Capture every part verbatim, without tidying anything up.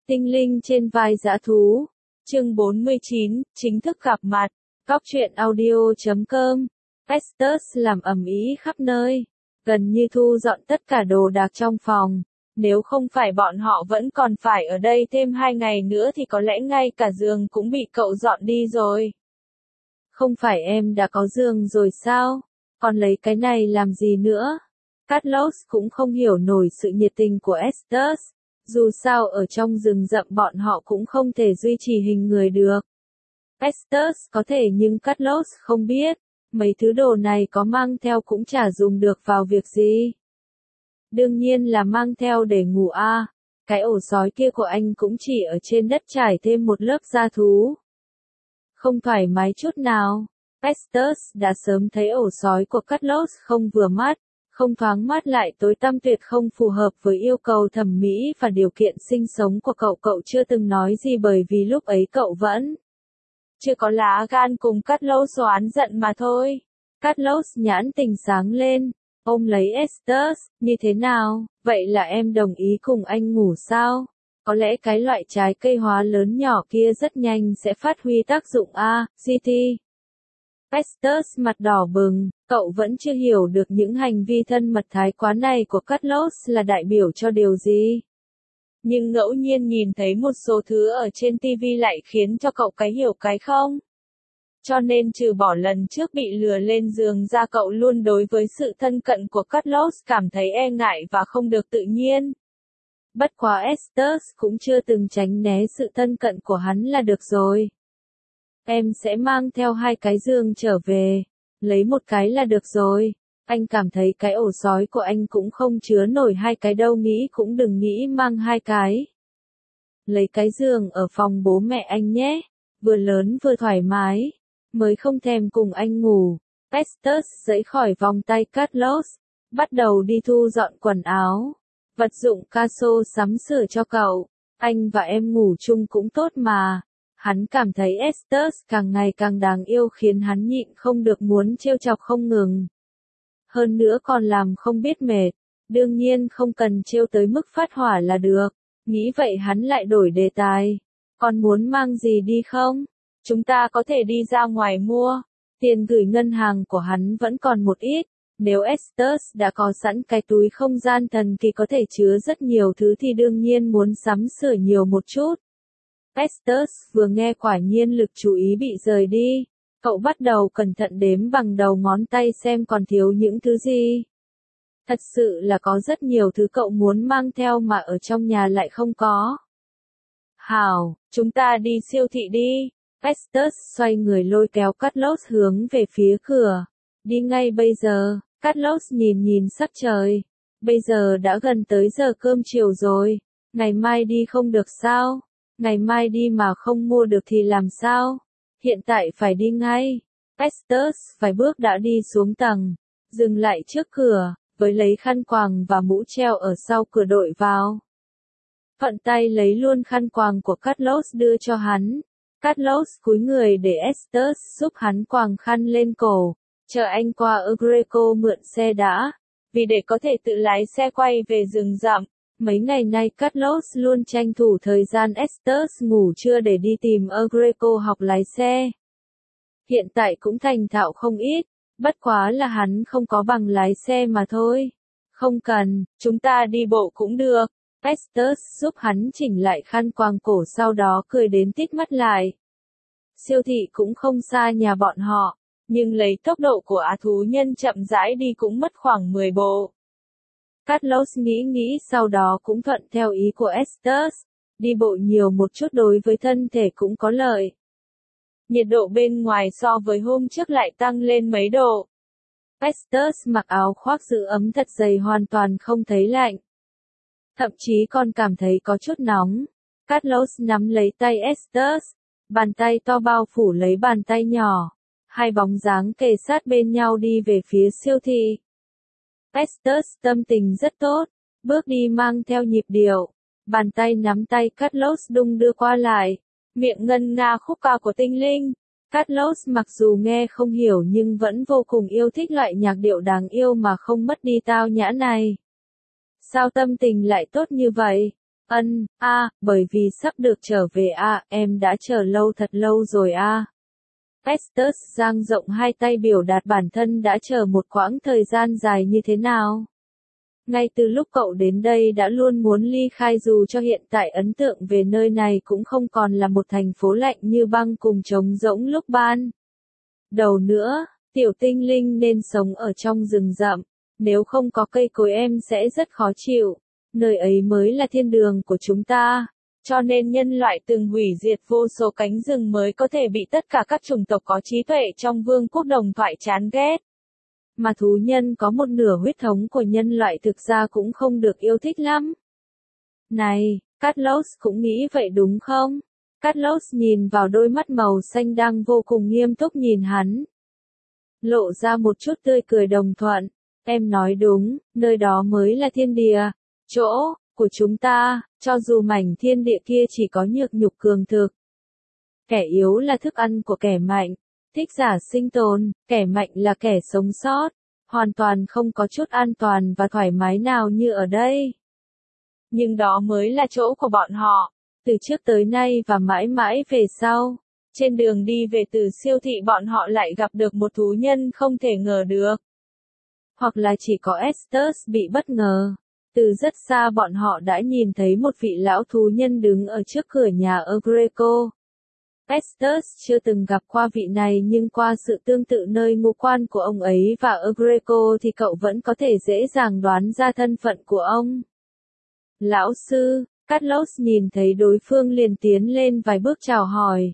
Tinh linh trên vai dã thú. Chương bốn mươi chín, chính thức gặp mặt. Góc truyện audio chấm com. Estes làm ầm ĩ khắp nơi, gần như thu dọn tất cả đồ đạc trong phòng. Nếu không phải bọn họ vẫn còn phải ở đây thêm hai ngày nữa thì có lẽ ngay cả giường cũng bị cậu dọn đi rồi. Không phải em đã có giường rồi sao? Còn lấy cái này làm gì nữa? Carlos cũng không hiểu nổi sự nhiệt tình của Estes. Dù sao ở trong rừng rậm bọn họ cũng không thể duy trì hình người được. Estes có thể nhưng Carlos không biết. Mấy thứ đồ này có mang theo cũng chả dùng được vào việc gì. Đương nhiên là mang theo để ngủ a. À. Cái ổ sói kia của anh cũng chỉ ở trên đất trải thêm một lớp da thú. Không thoải mái chút nào. Estes đã sớm thấy ổ sói của Carlos không vừa mắt, không thoáng mát lại tối tăm tuyệt không phù hợp với yêu cầu thẩm mỹ và điều kiện sinh sống của cậu. Cậu chưa từng nói gì bởi vì lúc ấy cậu vẫn chưa có lá gan cùng Carlos oán giận mà thôi. Carlos nhãn tình sáng lên, ôm lấy Estes, như thế nào, vậy là em đồng ý cùng anh ngủ sao? Có lẽ cái loại trái cây hóa lớn nhỏ kia rất nhanh sẽ phát huy tác dụng a, giê tê. Estes mặt đỏ bừng, cậu vẫn chưa hiểu được những hành vi thân mật thái quá này của Carlos là đại biểu cho điều gì. Nhưng ngẫu nhiên nhìn thấy một số thứ ở trên ti vi lại khiến cho cậu cái hiểu cái không. Cho nên trừ bỏ lần trước bị lừa lên giường ra cậu luôn đối với sự thân cận của Carlos cảm thấy e ngại và không được tự nhiên. Bất quá Estes cũng chưa từng tránh né sự thân cận của hắn là được rồi. Em sẽ mang theo hai cái giường trở về, lấy một cái là được rồi. Anh cảm thấy cái ổ sói của anh cũng không chứa nổi hai cái đâu, nghĩ cũng đừng nghĩ mang hai cái. Lấy cái giường ở phòng bố mẹ anh nhé, vừa lớn vừa thoải mái, mới không thèm cùng anh ngủ. Estes giãy khỏi vòng tay Carlos, bắt đầu đi thu dọn quần áo, vật dụng Caso sắm sửa cho cậu. Anh và em ngủ chung cũng tốt mà. Hắn cảm thấy Estes càng ngày càng đáng yêu khiến hắn nhịn không được muốn trêu chọc không ngừng. Hơn nữa còn làm không biết mệt, đương nhiên không cần trêu tới mức phát hỏa là được. Nghĩ vậy hắn lại đổi đề tài. Còn muốn mang gì đi không? Chúng ta có thể đi ra ngoài mua. Tiền gửi ngân hàng của hắn vẫn còn một ít. Nếu Estes đã có sẵn cái túi không gian thần kỳ có thể chứa rất nhiều thứ thì đương nhiên muốn sắm sửa nhiều một chút. Estes vừa nghe quả nhiên lực chú ý bị rời đi. Cậu bắt đầu cẩn thận đếm bằng đầu ngón tay xem còn thiếu những thứ gì. Thật sự là có rất nhiều thứ cậu muốn mang theo mà ở trong nhà lại không có. Hảo, chúng ta đi siêu thị đi. Estes xoay người lôi kéo Carlos hướng về phía cửa. Đi ngay bây giờ. Carlos nhìn nhìn sắc trời. Bây giờ đã gần tới giờ cơm chiều rồi. Ngày mai đi không được sao? Ngày mai đi mà không mua được thì làm sao? Hiện tại phải đi ngay. Estes vài bước đã đi xuống tầng, dừng lại trước cửa, với lấy khăn quàng và mũ treo ở sau cửa đội vào. Thuận tay lấy luôn khăn quàng của Carlos đưa cho hắn. Carlos cúi người để Estes giúp hắn quàng khăn lên cổ, chờ anh qua ở Greco mượn xe đã, vì để có thể tự lái xe quay về rừng rậm. Mấy ngày nay Carlos luôn tranh thủ thời gian Estes ngủ trưa để đi tìm ở Greco học lái xe. Hiện tại cũng thành thạo không ít, bất quá là hắn không có bằng lái xe mà thôi. Không cần, chúng ta đi bộ cũng được. Estes giúp hắn chỉnh lại khăn quàng cổ sau đó cười đến tít mắt lại. Siêu thị cũng không xa nhà bọn họ, nhưng lấy tốc độ của á thú nhân chậm rãi đi cũng mất khoảng mười bộ. Carlos nghĩ nghĩ sau đó cũng thuận theo ý của Estes, đi bộ nhiều một chút đối với thân thể cũng có lợi. Nhiệt độ bên ngoài so với hôm trước lại tăng lên mấy độ. Estes mặc áo khoác giữ ấm thật dày hoàn toàn không thấy lạnh. Thậm chí còn cảm thấy có chút nóng. Carlos nắm lấy tay Estes, bàn tay to bao phủ lấy bàn tay nhỏ. Hai bóng dáng kề sát bên nhau đi về phía siêu thị. Estes tâm tình rất tốt, bước đi mang theo nhịp điệu, bàn tay nắm tay Carlos đung đưa qua lại, miệng ngân nga khúc ca của tinh linh. Carlos mặc dù nghe không hiểu nhưng vẫn vô cùng yêu thích loại nhạc điệu đáng yêu mà không mất đi tao nhã này. Sao tâm tình lại tốt như vậy? Ân, a, bởi vì sắp được trở về a, em đã chờ lâu thật lâu rồi a. Estes dang rộng hai tay biểu đạt bản thân đã chờ một quãng thời gian dài như thế nào. Ngay từ lúc cậu đến đây đã luôn muốn ly khai dù cho hiện tại ấn tượng về nơi này cũng không còn là một thành phố lạnh như băng cùng trống rỗng lúc ban đầu nữa, tiểu tinh linh nên sống ở trong rừng rậm, nếu không có cây cối em sẽ rất khó chịu, nơi ấy mới là thiên đường của chúng ta. Cho nên nhân loại từng hủy diệt vô số cánh rừng mới có thể bị tất cả các chủng tộc có trí tuệ trong vương quốc đồng thoại chán ghét. Mà thú nhân có một nửa huyết thống của nhân loại thực ra cũng không được yêu thích lắm. Này, Carlos cũng nghĩ vậy đúng không? Carlos nhìn vào đôi mắt màu xanh đang vô cùng nghiêm túc nhìn hắn. Lộ ra một chút tươi cười đồng thuận. Em nói đúng, nơi đó mới là thiên địa, chỗ của chúng ta, cho dù mảnh thiên địa kia chỉ có nhược nhục cường thực. Kẻ yếu là thức ăn của kẻ mạnh, thích giả sinh tồn, kẻ mạnh là kẻ sống sót, hoàn toàn không có chút an toàn và thoải mái nào như ở đây. Nhưng đó mới là chỗ của bọn họ, từ trước tới nay và mãi mãi về sau. Trên đường đi về từ siêu thị bọn họ lại gặp được một thú nhân không thể ngờ được. Hoặc là chỉ có Estes bị bất ngờ. Từ rất xa bọn họ đã nhìn thấy một vị lão thú nhân đứng ở trước cửa nhà Agreco. Estes chưa từng gặp qua vị này nhưng qua sự tương tự nơi ngũ quan của ông ấy và Agreco thì cậu vẫn có thể dễ dàng đoán ra thân phận của ông. Lão sư, Carlos nhìn thấy đối phương liền tiến lên vài bước chào hỏi.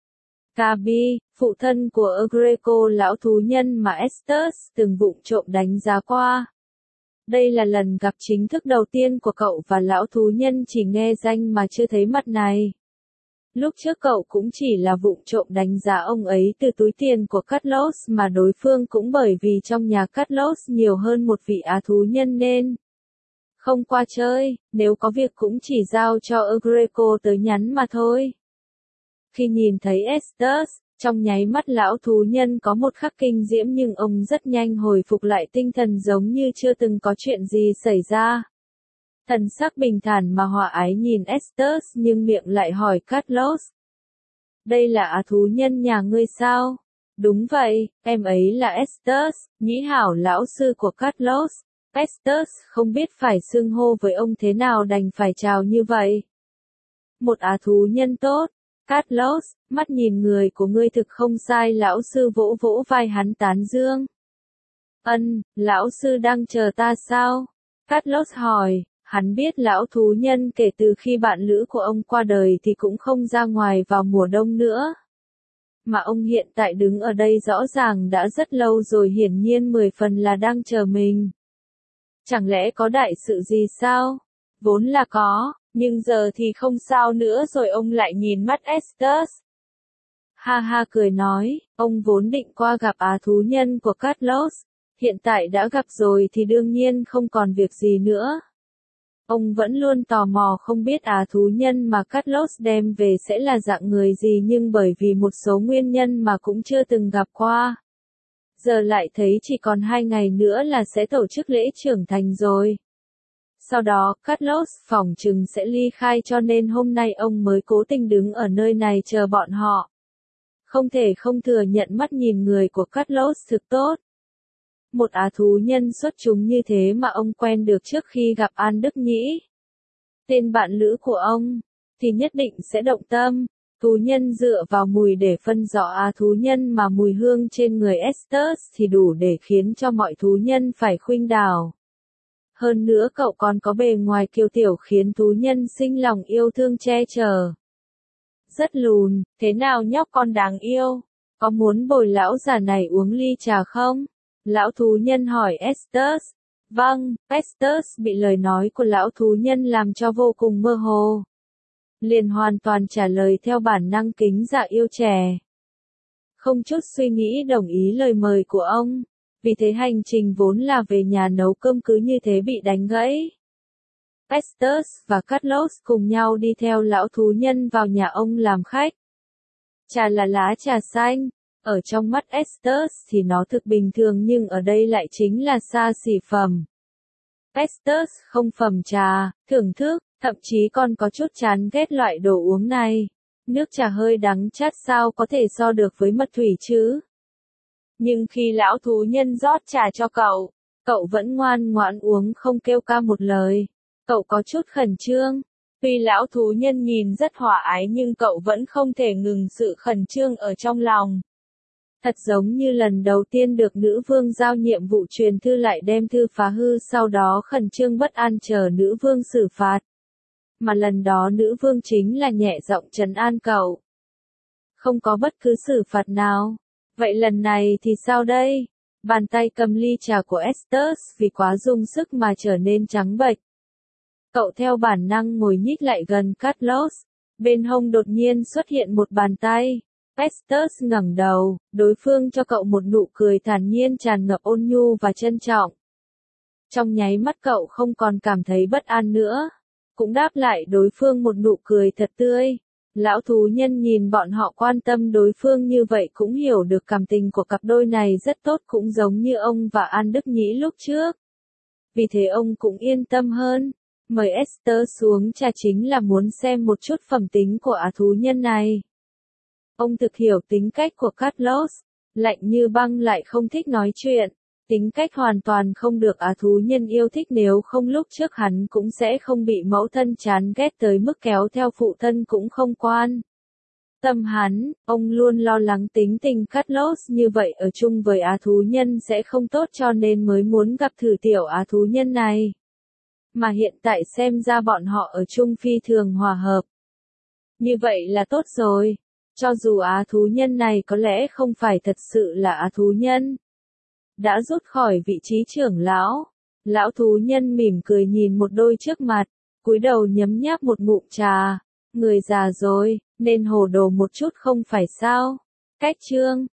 Gabi, phụ thân của Agreco lão thú nhân mà Estes từng vụng trộm đánh giá qua. Đây là lần gặp chính thức đầu tiên của cậu và lão thú nhân chỉ nghe danh mà chưa thấy mặt này. Lúc trước cậu cũng chỉ là vụng trộm đánh giá ông ấy từ túi tiền của Carlos mà đối phương cũng bởi vì trong nhà Carlos nhiều hơn một vị á thú nhân nên không qua chơi, nếu có việc cũng chỉ giao cho Agreco tới nhắn mà thôi. Khi nhìn thấy Estes, trong nháy mắt lão thú nhân có một khắc kinh diễm nhưng ông rất nhanh hồi phục lại tinh thần giống như chưa từng có chuyện gì xảy ra. Thần sắc bình thản mà hòa ái nhìn Estes nhưng miệng lại hỏi Carlos. Đây là á thú nhân nhà ngươi sao? Đúng vậy, em ấy là Estes, nhĩ hảo lão sư của Carlos. Estes không biết phải xưng hô với ông thế nào đành phải chào như vậy. Một á thú nhân tốt. Carlos, mắt nhìn người của ngươi thực không sai lão sư vỗ vỗ vai hắn tán dương. Ân, lão sư đang chờ ta sao? Carlos hỏi, hắn biết lão thú nhân kể từ khi bạn lữ của ông qua đời thì cũng không ra ngoài vào mùa đông nữa. Mà ông hiện tại đứng ở đây rõ ràng đã rất lâu rồi hiển nhiên mười phần là đang chờ mình. Chẳng lẽ có đại sự gì sao? Vốn là có. Nhưng giờ thì không sao nữa rồi ông lại nhìn mắt Estes. Ha ha cười nói, ông vốn định qua gặp á thú nhân của Carlos. Hiện tại đã gặp rồi thì đương nhiên không còn việc gì nữa. Ông vẫn luôn tò mò không biết á thú nhân mà Carlos đem về sẽ là dạng người gì nhưng bởi vì một số nguyên nhân mà cũng chưa từng gặp qua. Giờ lại thấy chỉ còn hai ngày nữa là sẽ tổ chức lễ trưởng thành rồi. Sau đó, Carlos phỏng chừng sẽ ly khai cho nên hôm nay ông mới cố tình đứng ở nơi này chờ bọn họ. Không thể không thừa nhận mắt nhìn người của Carlos thực tốt. Một á thú nhân xuất chúng như thế mà ông quen được trước khi gặp An Đức Nhĩ. Tên bạn lữ của ông, thì nhất định sẽ động tâm. Thú nhân dựa vào mùi để phân rõ á thú nhân mà mùi hương trên người Estes thì đủ để khiến cho mọi thú nhân phải khuynh đảo. Hơn nữa cậu còn có bề ngoài kiêu tiểu khiến thú nhân sinh lòng yêu thương che chở. Rất lùn, thế nào nhóc con đáng yêu? Có muốn bồi lão già này uống ly trà không? Lão thú nhân hỏi Estes. Vâng, Estes bị lời nói của lão thú nhân làm cho vô cùng mơ hồ. Liền hoàn toàn trả lời theo bản năng kính dạ yêu trẻ. Không chút suy nghĩ đồng ý lời mời của ông. Vì thế hành trình vốn là về nhà nấu cơm cứ như thế bị đánh gãy. Estes và Carlos cùng nhau đi theo lão thú nhân vào nhà ông làm khách. Trà là lá trà xanh. Ở trong mắt Estes thì nó thực bình thường nhưng ở đây lại chính là xa xỉ phẩm. Estes không phẩm trà, thưởng thức, Thậm chí còn có chút chán ghét loại đồ uống này. Nước trà hơi đắng chát sao có thể so được với mật thủy chứ? Nhưng khi lão thú nhân rót trà cho cậu, cậu vẫn ngoan ngoãn uống không kêu ca một lời. Cậu có chút khẩn trương. Tuy lão thú nhân nhìn rất hòa ái nhưng cậu vẫn không thể ngừng sự khẩn trương ở trong lòng. Thật giống như lần đầu tiên được nữ vương giao nhiệm vụ truyền thư lại đem thư phá hư, sau đó khẩn trương bất an chờ nữ vương xử phạt. Mà lần đó nữ vương chính là nhẹ giọng trấn an cậu. Không có bất cứ xử phạt nào. Vậy lần này thì sao đây? Bàn tay cầm ly trà của Estes vì quá dùng sức mà trở nên trắng bệch. Cậu theo bản năng ngồi nhích lại gần Carlos. Bên hông đột nhiên xuất hiện một bàn tay. Estes ngẩng đầu, đối phương cho cậu một nụ cười thản nhiên tràn ngập ôn nhu và trân trọng. Trong nháy mắt cậu không còn cảm thấy bất an nữa. Cũng đáp lại đối phương một nụ cười thật tươi. Lão thú nhân nhìn bọn họ quan tâm đối phương như vậy cũng hiểu được cảm tình của cặp đôi này rất tốt, cũng giống như ông và An Đức Nhĩ lúc trước. Vì thế ông cũng yên tâm hơn. Mời Esther xuống trà chính là muốn xem một chút phẩm tính của á thú nhân này. Ông thực hiểu tính cách của Carlos, lạnh như băng lại không thích nói chuyện. Tính cách hoàn toàn không được á thú nhân yêu thích, nếu không lúc trước hắn cũng sẽ không bị mẫu thân chán ghét tới mức kéo theo phụ thân cũng không quan. Tâm hắn, ông luôn lo lắng tính tình Carlos như vậy ở chung với á thú nhân sẽ không tốt, cho nên mới muốn gặp thử tiểu á thú nhân này. Mà hiện tại xem ra bọn họ ở chung phi thường hòa hợp. Như vậy là tốt rồi. Cho dù á thú nhân này có lẽ không phải thật sự là á thú nhân. Đã rút khỏi vị trí trưởng lão. Lão thú nhân mỉm cười nhìn một đôi trước mặt, cúi đầu nhấm nháp một ngụm trà. Người già rồi, nên hồ đồ một chút không phải sao? Cách chương